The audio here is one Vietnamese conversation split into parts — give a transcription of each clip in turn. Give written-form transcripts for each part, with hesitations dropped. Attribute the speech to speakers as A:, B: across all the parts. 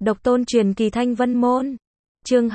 A: Độc tôn truyền kỳ Thanh Vân Môn. Chương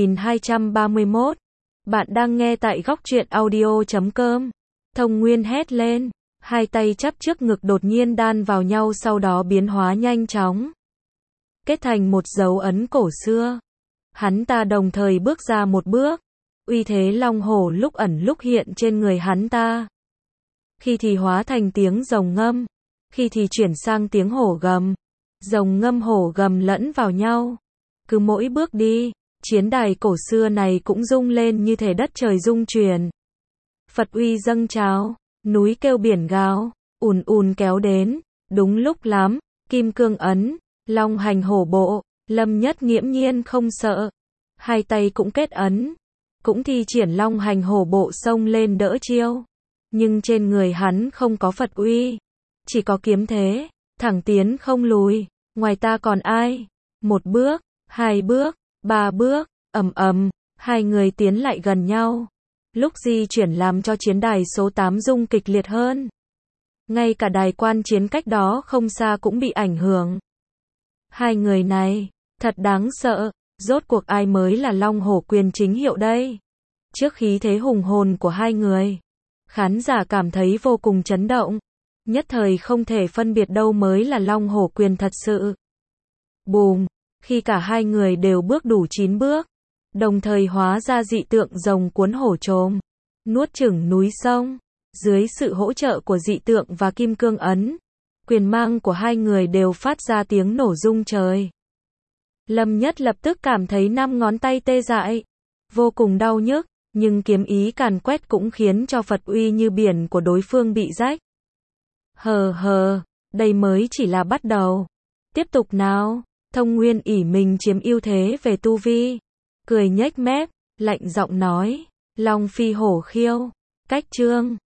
A: 2231. Bạn đang nghe tại góc truyện audio.com. Thông Nguyên hét lên, hai tay chắp trước ngực đột nhiên đan vào nhau, sau đó biến hóa nhanh chóng, kết thành một dấu ấn cổ xưa. Hắn ta đồng thời bước ra một bước, uy thế long hổ lúc ẩn lúc hiện trên người hắn ta. Khi thì hóa thành tiếng rồng ngâm, khi thì chuyển sang tiếng hổ gầm. Rồng ngâm hổ gầm lẫn vào nhau. Cứ mỗi bước đi, chiến đài cổ xưa này cũng rung lên như thể đất trời rung chuyển. Phật uy dâng trào, núi kêu biển gào, ùn ùn kéo đến. Đúng lúc lắm, kim cương ấn, long hành hổ bộ, Lâm Nhất nghiễm nhiên không sợ. Hai tay cũng kết ấn, cũng thi triển long hành hổ bộ xông lên đỡ chiêu. Nhưng trên người hắn không có Phật uy, chỉ có kiếm thế, thẳng tiến không lùi. Ngoài ta còn ai? Một bước, hai bước, ba bước, ầm ầm, hai người tiến lại gần nhau. Lúc di chuyển làm cho chiến đài số 8 rung kịch liệt hơn. Ngay cả đài quan chiến cách đó không xa cũng bị ảnh hưởng. Hai người này, thật đáng sợ, rốt cuộc ai mới là Long Hổ Quyền chính hiệu đây? Trước khí thế hùng hồn của hai người, khán giả cảm thấy vô cùng chấn động. Nhất thời không thể phân biệt đâu mới là Long Hổ Quyền thật sự. Bùm, khi cả hai người đều bước đủ 9 bước, đồng thời hóa ra dị tượng rồng cuốn hổ trồm, nuốt chửng núi sông. Dưới sự hỗ trợ của dị tượng và kim cương ấn, quyền mang của hai người đều phát ra tiếng nổ rung trời. Lâm Nhất lập tức cảm thấy 5 ngón tay tê dại, vô cùng đau nhức, nhưng kiếm ý càn quét cũng khiến cho Phật uy như biển của đối phương bị rách. Hờ, đây mới chỉ là bắt đầu. Tiếp tục nào. Thông Nguyên ỷ mình chiếm ưu thế về tu vi, cười nhếch mép, lạnh giọng nói, Long phi hổ khiêu, cách chương.